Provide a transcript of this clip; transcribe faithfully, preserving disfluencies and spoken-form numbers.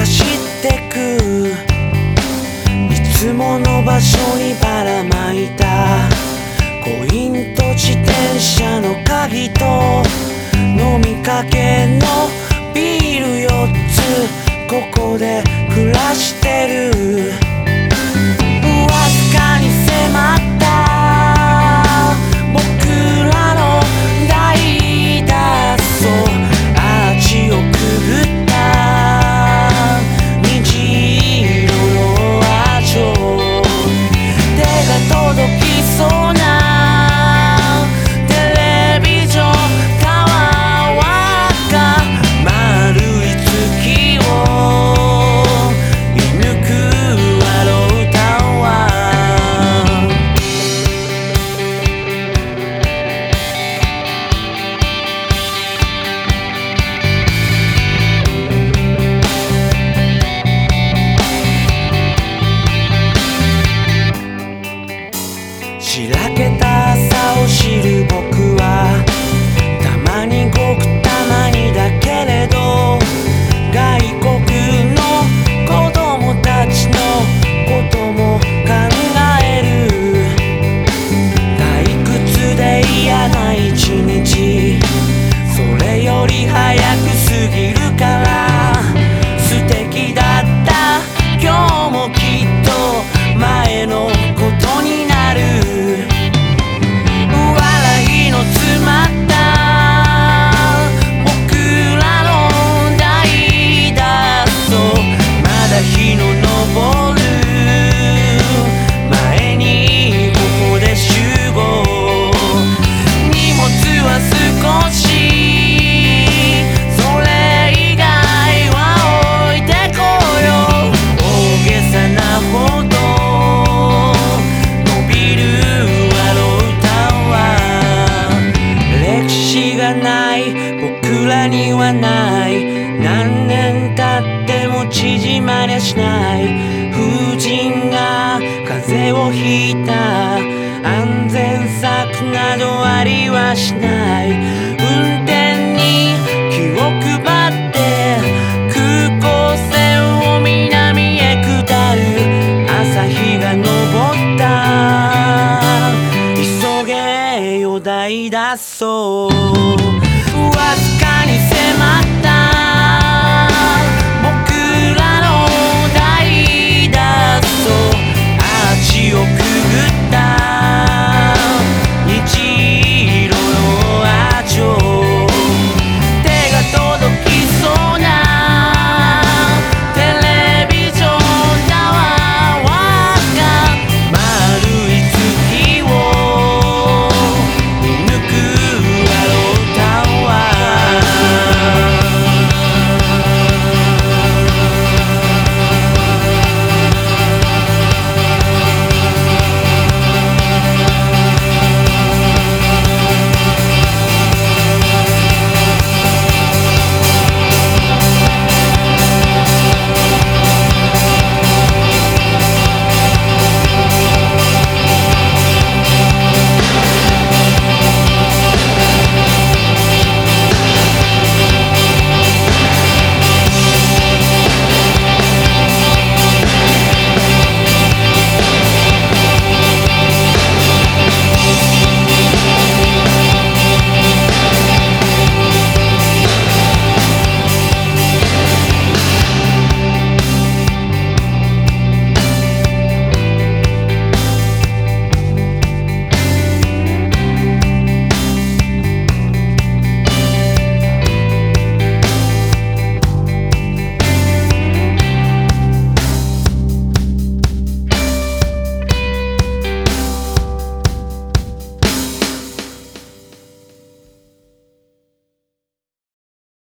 走ってくいつもの場所にばらまいたコインと自転車の鍵と飲みかけのビールよっつここで暮らしてるわずかに迫った僕らの大脱走アーチをくぐった虹色のアジョ手が届きそうなしらけた朝を知る僕はたまにごくたまにだけれど外国の子供たちのことも考える退屈で嫌な一日それより早く過ぎるから素敵だった今日もきっと前のことになる笑いの詰まった僕らの大脱走まだ日の昇る前にここで集合荷物は少しそれ以外は置いてこよう大げさなほど僕らにはない何年経っても縮まりゃしない風神が風邪をひいた安全策などありはしない